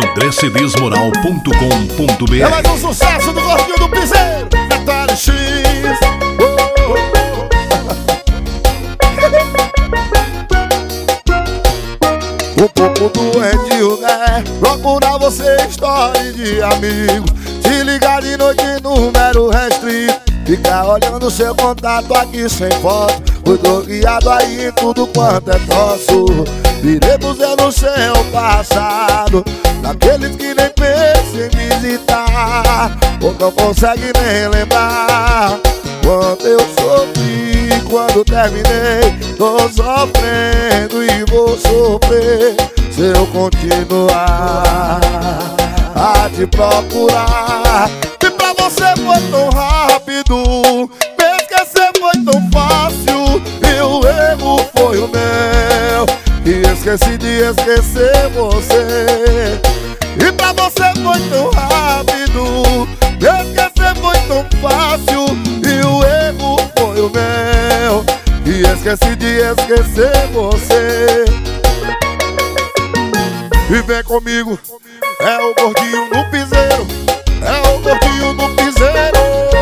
andrecedesmoral.com.br. É mais um sucesso do Gordinho do Piseiro, Detalhe X. Um pouco doentio, né? Procurar você, história de amigo. Te ligar de noite, número restrito. Ficar olhando seu contato aqui sem foto. Fui bloqueado aí em tudo quanto é nosso. Virei museu no seu passado, daqueles que nem pensam em visitar, ou não consegue nem lembrar quando eu sofri, quando terminei. Tô sofrendo e vou sofrer se eu continuar a te procurar. E pra você foi tão rápido, me esquecer foi tão fácil, e o erro foi o meu, e esqueci de esquecer você. E pra você foi tão rápido, me esquecer foi tão fácil, e o erro foi o meu, e esqueci de esquecer você. E vem comigo, é o Gordinho do Piseiro, é o Gordinho do Piseiro.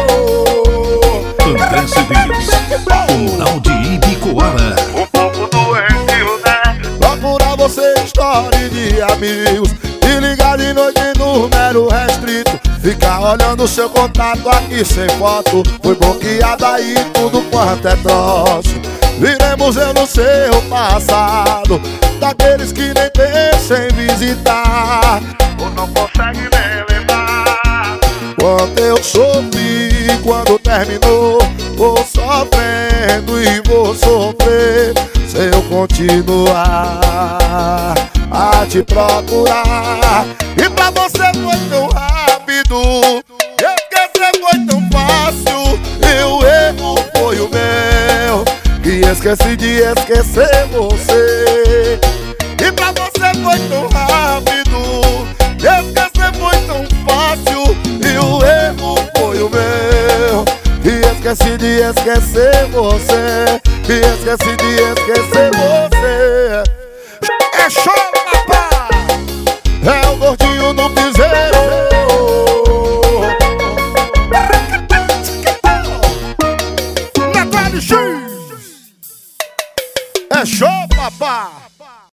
André Cedês, o Mural de Ibicoara. Um pouco doentio, né? Procurar você, história de amigos. Te ligar de noite, número restrito. Ficar olhando seu contato aqui sem foto. Fui bloqueado aí tudo quanto é troço. Viremos eu no seu passado, daqueles que nem pensam em visitar, ou não consegue nem lembrar quando eu sofri, quando terminou. Vou sofrendo e vou sofrer se eu continuar a te procurar. E pra você foi tão rápido, esquecer foi tão fácil, e o erro foi o meu, e esqueci de esquecer você. E pra você foi tão rápido, esquecer foi tão fácil, e o erro foi o meu, e esqueci de esquecer você, e esqueci de esquecer você. É show!